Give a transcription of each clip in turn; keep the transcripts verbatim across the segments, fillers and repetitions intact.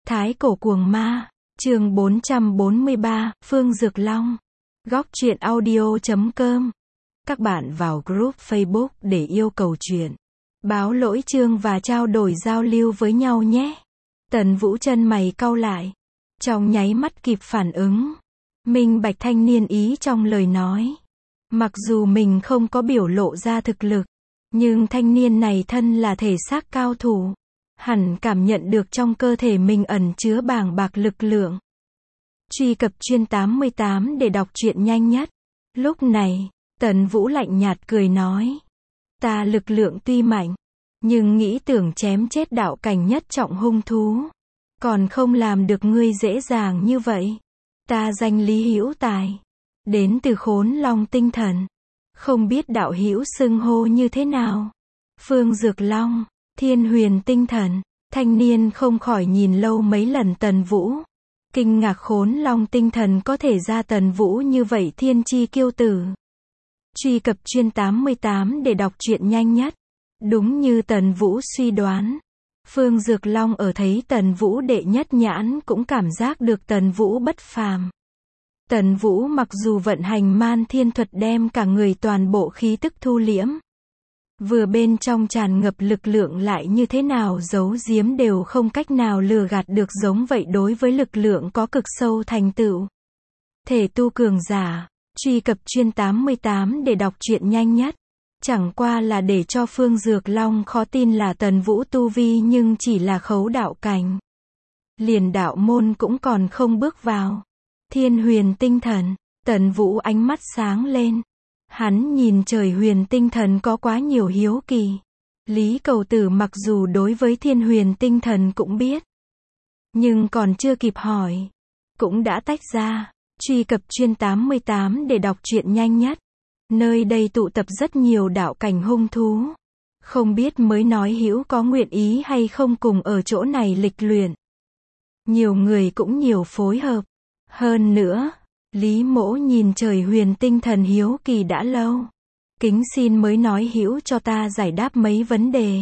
Thái cổ cuồng ma, chương bốn trăm bốn mươi ba, Phương Dược Long. Góc truyện audio chấm com. Các bạn vào group Facebook để yêu cầu truyện, báo lỗi chương và trao đổi giao lưu với nhau nhé. Tần Vũ chân mày cau lại, trong nháy mắt kịp phản ứng, minh bạch thanh niên ý trong lời nói. Mặc dù mình không có biểu lộ ra thực lực, nhưng thanh niên này thân là thể xác cao thủ, hẳn cảm nhận được trong cơ thể mình ẩn chứa bàng bạc lực lượng. Truy cập chuyên tám mươi tám để đọc truyện nhanh nhất. Lúc này, Tần Vũ lạnh nhạt cười nói, ta lực lượng tuy mạnh, nhưng nghĩ tưởng chém chết đạo cảnh nhất trọng hung thú, còn không làm được ngươi dễ dàng như vậy. Ta danh Lý Hữu Tài, đến từ Khốn Long Tinh Thần, không biết đạo hữu xưng hô như thế nào. Phương Dược Long, Thiên Huyền Tinh Thần. Thanh niên không khỏi nhìn lâu mấy lần Tần Vũ, kinh ngạc Khốn Long Tinh Thần có thể ra Tần Vũ như vậy thiên chi kiêu tử. Truy cập chuyên tám mươi tám để đọc truyện nhanh nhất. Đúng như Tần Vũ suy đoán, Phương Dược Long ở thấy Tần Vũ đệ nhất nhãn cũng cảm giác được Tần Vũ bất phàm. Tần Vũ mặc dù vận hành man thiên thuật đem cả người toàn bộ khí tức thu liễm, vừa bên trong tràn ngập lực lượng lại như thế nào giấu giếm đều không cách nào lừa gạt được, giống vậy đối với lực lượng có cực sâu thành tựu. Thể tu cường giả, truy cập chuyên tám mươi tám để đọc truyện nhanh nhất. Chẳng qua là để cho Phương Dược Long khó tin là Tần Vũ tu vi nhưng chỉ là khấu đạo cảnh, liền đạo môn cũng còn không bước vào. Thiên Huyền Tinh Thần, Tần Vũ ánh mắt sáng lên. Hắn nhìn trời huyền tinh thần có quá nhiều hiếu kỳ. Lý Cầu Tử mặc dù đối với Thiên Huyền Tinh Thần cũng biết, nhưng còn chưa kịp hỏi, cũng đã tách ra. Truy cập chuyên tám mươi tám để đọc truyện nhanh nhất. Nơi đây tụ tập rất nhiều đạo cảnh hung thú. Không biết mới nói hữu có nguyện ý hay không cùng ở chỗ này lịch luyện. Nhiều người cũng nhiều phối hợp. Hơn nữa, Lý Mỗ nhìn trời huyền tinh thần hiếu kỳ đã lâu. Kính xin mới nói hữu cho ta giải đáp mấy vấn đề.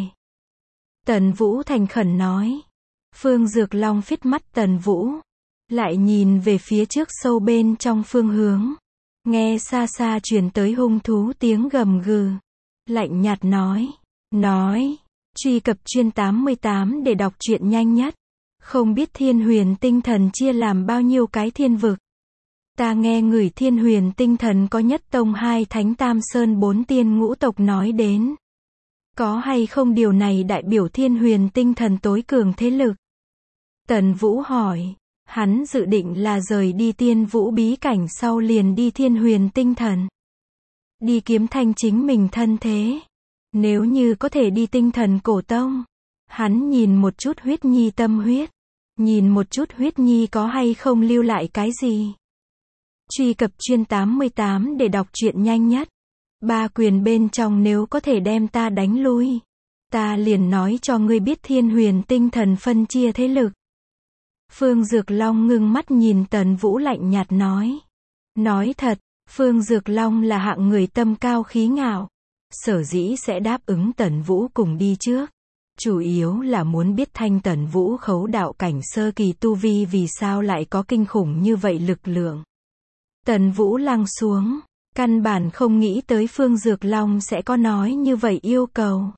Tần Vũ thành khẩn nói. Phương Dược Long phít mắt Tần Vũ, lại nhìn về phía trước sâu bên trong phương hướng. Nghe xa xa truyền tới hung thú tiếng gầm gừ. Lạnh nhạt nói. Nói. Truy cập chuyên tám mươi tám để đọc truyện nhanh nhất. Không biết Thiên Huyền Tinh Thần chia làm bao nhiêu cái thiên vực. Ta nghe người Thiên Huyền Tinh Thần có nhất tông hai thánh tam sơn bốn tiên ngũ tộc nói đến. Có hay không điều này đại biểu Thiên Huyền Tinh Thần tối cường thế lực? Tần Vũ hỏi. Hắn dự định là rời đi Tiên Vũ bí cảnh sau liền đi Thiên Huyền Tinh Thần, đi kiếm thanh chính mình thân thế. Nếu như có thể đi Tinh Thần Cổ Tông, hắn nhìn một chút huyết nhi tâm huyết, nhìn một chút huyết nhi có hay không lưu lại cái gì. Truy cập chuyên tám mươi tám để đọc truyện nhanh nhất. Ba quyền bên trong nếu có thể đem ta đánh lui, ta liền nói cho ngươi biết Thiên Huyền Tinh Thần phân chia thế lực. Phương Dược Long ngưng mắt nhìn Tần Vũ lạnh nhạt nói. Nói thật, Phương Dược Long là hạng người tâm cao khí ngạo. Sở dĩ sẽ đáp ứng Tần Vũ cùng đi trước, chủ yếu là muốn biết thanh Tần Vũ khấu đạo cảnh sơ kỳ tu vi vì sao lại có kinh khủng như vậy lực lượng. Tần Vũ lăng xuống, căn bản không nghĩ tới Phương Dược Long sẽ có nói như vậy yêu cầu.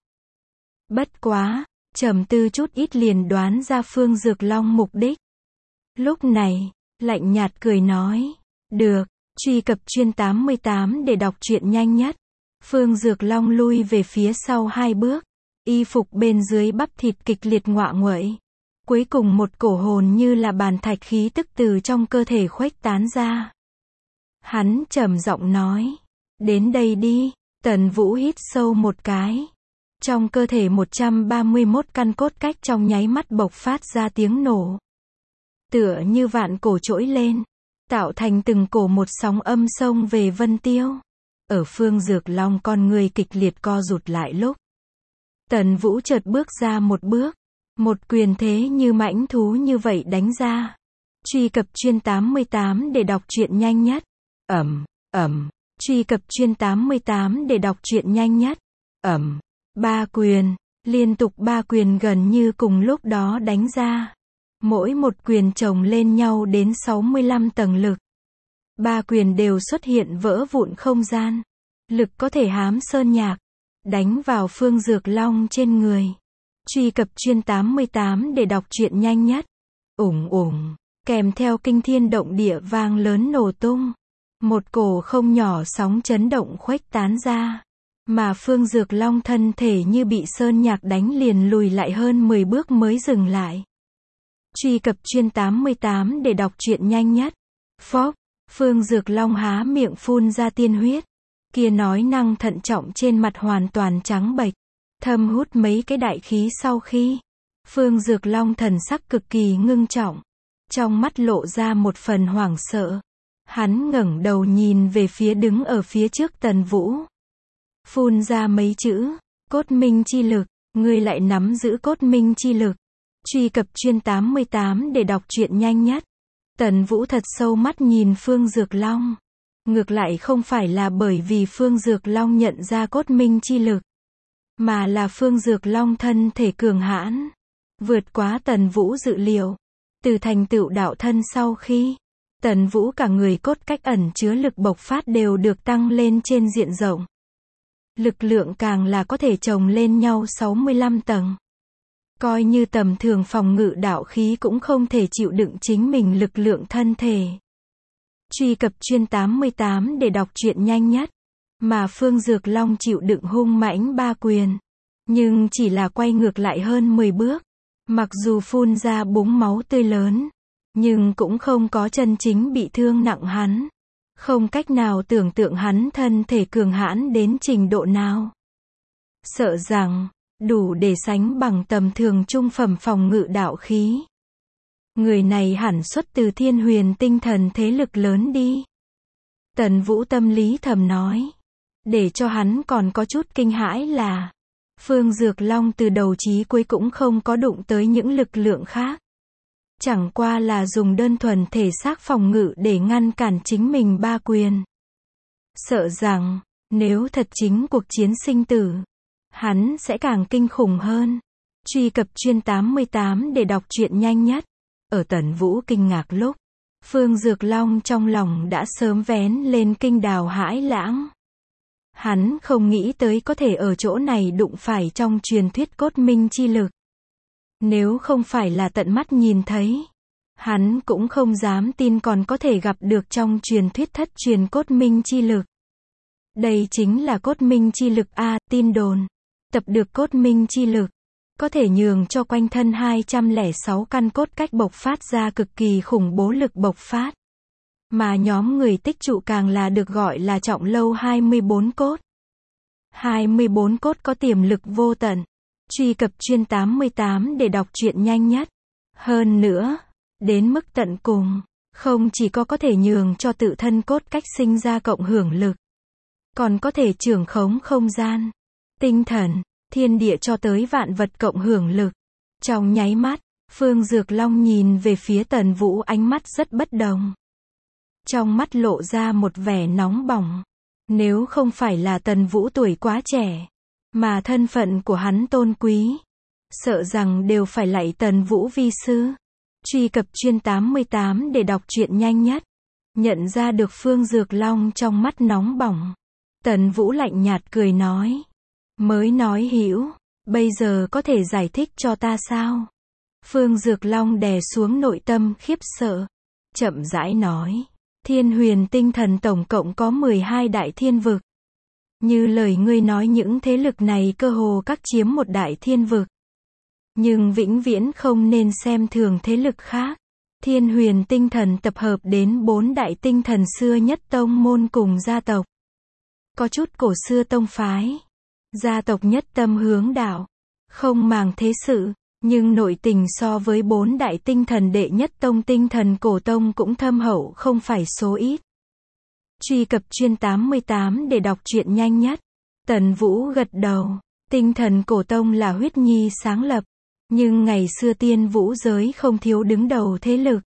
Bất quá, trầm tư chút ít liền đoán ra Phương Dược Long mục đích. Lúc này, lạnh nhạt cười nói. Được, truy cập chuyên tám mươi tám để đọc truyện nhanh nhất. Phương Dược Long lui về phía sau hai bước. Y phục bên dưới bắp thịt kịch liệt ngoạ nguậy. Cuối cùng một cổ hồn như là bàn thạch khí tức từ trong cơ thể khuếch tán ra. Hắn trầm giọng nói. Đến đây đi. Tần Vũ hít sâu một cái. Trong cơ thể một trăm ba mươi mốt căn cốt cách trong nháy mắt bộc phát ra tiếng nổ. Tựa như vạn cổ trỗi lên, tạo thành từng cổ một sóng âm sông về Vân Tiêu. Ở Phương Dược Long con người kịch liệt co rụt lại lúc, Tần Vũ chợt bước ra một bước, một quyền thế như mãnh thú như vậy đánh ra. Truy cập chuyên tám mươi tám để đọc truyện nhanh nhất. Ầm, ầm, truy cập chuyên tám mươi tám để đọc truyện nhanh nhất. Ầm, ba quyền, liên tục ba quyền gần như cùng lúc đó đánh ra. Mỗi một quyền chồng lên nhau đến sáu mươi lăm tầng lực. Ba quyền đều xuất hiện vỡ vụn không gian. Lực có thể hám sơn nhạc, đánh vào Phương Dược Long trên người. Truy cập chuyên tám mươi tám để đọc truyện nhanh nhất. Ủng ủng, kèm theo kinh thiên động địa vang lớn nổ tung. Một cổ không nhỏ sóng chấn động khuếch tán ra. Mà Phương Dược Long thân thể như bị sơn nhạc đánh liền lùi lại hơn mười bước mới dừng lại. Truy cập chuyên tám mươi tám để đọc truyện nhanh nhất. Phốc, Phương Dược Long há miệng phun ra tiên huyết. Kia nói năng thận trọng trên mặt hoàn toàn trắng bệch. Thâm hút mấy cái đại khí sau khi. Phương Dược Long thần sắc cực kỳ ngưng trọng. Trong mắt lộ ra một phần hoảng sợ. Hắn ngẩng đầu nhìn về phía đứng ở phía trước Tần Vũ. Phun ra mấy chữ, cốt minh chi lực, ngươi lại nắm giữ cốt minh chi lực. Truy cập chuyên tám mươi tám để đọc truyện nhanh nhất. Tần Vũ thật sâu mắt nhìn Phương Dược Long. Ngược lại không phải là bởi vì Phương Dược Long nhận ra cốt minh chi lực, mà là Phương Dược Long thân thể cường hãn, vượt quá Tần Vũ dự liệu. Từ thành tựu đạo thân sau khi, Tần Vũ cả người cốt cách ẩn chứa lực bộc phát đều được tăng lên trên diện rộng. Lực lượng càng là có thể chồng lên nhau sáu mươi lăm tầng. Coi như tầm thường phòng ngự đạo khí cũng không thể chịu đựng chính mình lực lượng thân thể. Truy cập chuyên tám mươi tám để đọc truyện nhanh nhất. Mà Phương Dược Long chịu đựng hung mãnh ba quyền. Nhưng chỉ là quay ngược lại hơn mười bước. Mặc dù phun ra búng máu tươi lớn, nhưng cũng không có chân chính bị thương nặng hắn. Không cách nào tưởng tượng hắn thân thể cường hãn đến trình độ nào. Sợ rằng, đủ để sánh bằng tầm thường trung phẩm phòng ngự đạo khí. Người này hẳn xuất từ Thiên Huyền tinh thần thế lực lớn đi. Tần Vũ tâm lý thầm nói. Để cho hắn còn có chút kinh hãi là, Phương Dược Long từ đầu chí cuối cũng không có đụng tới những lực lượng khác. Chẳng qua là dùng đơn thuần thể xác phòng ngự để ngăn cản chính mình ba quyền. Sợ rằng, nếu thật chính cuộc chiến sinh tử, hắn sẽ càng kinh khủng hơn. Truy cập chuyên tám mươi tám để đọc truyện nhanh nhất. Ở Tần Vũ kinh ngạc lúc, Phương Dược Long trong lòng đã sớm vén lên kinh đào hãi lãng. Hắn không nghĩ tới có thể ở chỗ này đụng phải trong truyền thuyết cốt minh chi lực. Nếu không phải là tận mắt nhìn thấy, hắn cũng không dám tin còn có thể gặp được trong truyền thuyết thất truyền cốt minh chi lực. Đây chính là cốt minh chi lực a, tin đồn. Tập được cốt minh chi lực, có thể nhường cho quanh thân hai trăm lẻ sáu căn cốt cách bộc phát ra cực kỳ khủng bố lực bộc phát. Mà nhóm người tích trụ càng là được gọi là trọng lâu hai mươi bốn cốt. hai mươi bốn cốt có tiềm lực vô tận. Truy cập chuyên tám mươi tám để đọc truyện nhanh nhất. Hơn nữa, đến mức tận cùng, không chỉ có có thể nhường cho tự thân cốt cách sinh ra cộng hưởng lực, còn có thể trưởng khống không gian, tinh thần, thiên địa cho tới vạn vật cộng hưởng lực. Trong nháy mắt, Phương Dược Long nhìn về phía Tần Vũ ánh mắt rất bất đồng. Trong mắt lộ ra một vẻ nóng bỏng. Nếu không phải là Tần Vũ tuổi quá trẻ, mà thân phận của hắn tôn quý, sợ rằng đều phải lạy Tần Vũ vi sư. Truy cập chuyên tám mươi tám để đọc truyện nhanh nhất. Nhận ra được Phương Dược Long trong mắt nóng bỏng, Tần Vũ lạnh nhạt cười nói. Mới nói hữu, bây giờ có thể giải thích cho ta sao? Phương Dược Long đè xuống nội tâm khiếp sợ, chậm rãi nói. Thiên Huyền tinh thần tổng cộng có mười hai đại thiên vực. Như lời ngươi nói những thế lực này cơ hồ các chiếm một đại thiên vực. Nhưng vĩnh viễn không nên xem thường thế lực khác. Thiên Huyền tinh thần tập hợp đến bốn đại tinh thần xưa nhất tông môn cùng gia tộc. Có chút cổ xưa tông phái. Gia tộc nhất tâm hướng đạo, không màng thế sự, nhưng nội tình so với bốn đại tinh thần đệ nhất tông tinh thần cổ tông cũng thâm hậu không phải số ít. Truy cập chuyên tám mươi tám để đọc truyện nhanh nhất. Tần Vũ gật đầu. Tinh thần cổ tông là huyết nhi sáng lập, nhưng ngày xưa tiên vũ giới không thiếu đứng đầu thế lực.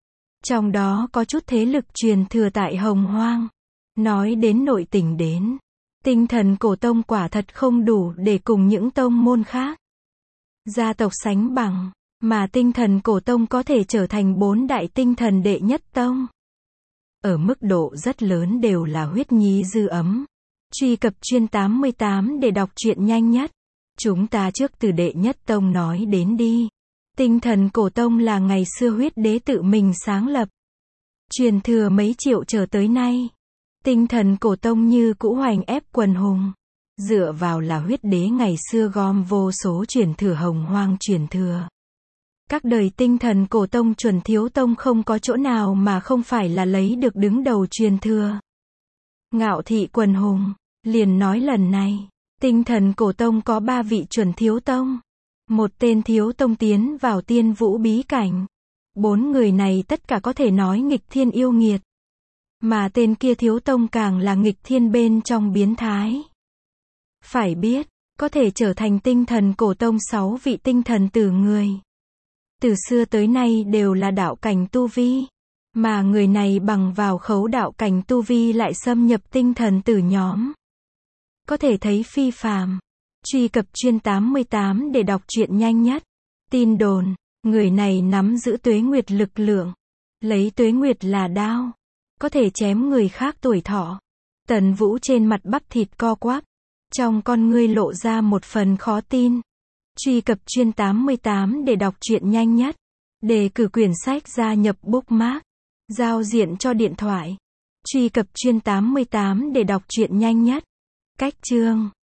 Trong đó có chút thế lực truyền thừa tại Hồng Hoang. Nói đến nội tình đến, tinh thần cổ tông quả thật không đủ để cùng những tông môn khác gia tộc sánh bằng. Mà tinh thần cổ tông có thể trở thành bốn đại tinh thần đệ nhất tông. Ở mức độ rất lớn đều là huyết nhi dư ấm. Truy cập chuyên tám mươi tám để đọc truyện nhanh nhất. Chúng ta trước từ đệ nhất tông nói đến đi. Tinh thần cổ tông là ngày xưa huyết đế tự mình sáng lập. Truyền thừa mấy triệu trở tới nay. Tinh thần cổ tông như cũ hoành ép quần hùng. Dựa vào là huyết đế ngày xưa gom vô số truyền thừa hồng hoang truyền thừa. Các đời tinh thần cổ tông chuẩn thiếu tông không có chỗ nào mà không phải là lấy được đứng đầu truyền thừa. Ngạo thị quần hùng, liền nói lần này, tinh thần cổ tông có ba vị chuẩn thiếu tông. Một tên thiếu tông tiến vào tiên vũ bí cảnh. Bốn người này tất cả có thể nói nghịch thiên yêu nghiệt. Mà tên kia thiếu tông càng là nghịch thiên bên trong biến thái. Phải biết, có thể trở thành tinh thần cổ tông sáu vị tinh thần tử người. Từ xưa tới nay đều là đạo cảnh tu vi. Mà người này bằng vào khấu đạo cảnh tu vi lại xâm nhập tinh thần tử nhóm. Có thể thấy phi phàm. Truy cập chuyên tám mươi tám để đọc truyện nhanh nhất. Tin đồn, người này nắm giữ tuế nguyệt lực lượng. Lấy tuế nguyệt là đao. Có thể chém người khác tuổi thọ. Tần Vũ trên mặt bắp thịt co quắp. Trong con ngươi lộ ra một phần khó tin. Truy cập chuyên tám mươi tám để đọc truyện nhanh nhất. Đề cử quyển sách gia nhập bookmark. Giao diện cho điện thoại. Truy cập chuyên tám mươi tám để đọc truyện nhanh nhất. Cách chương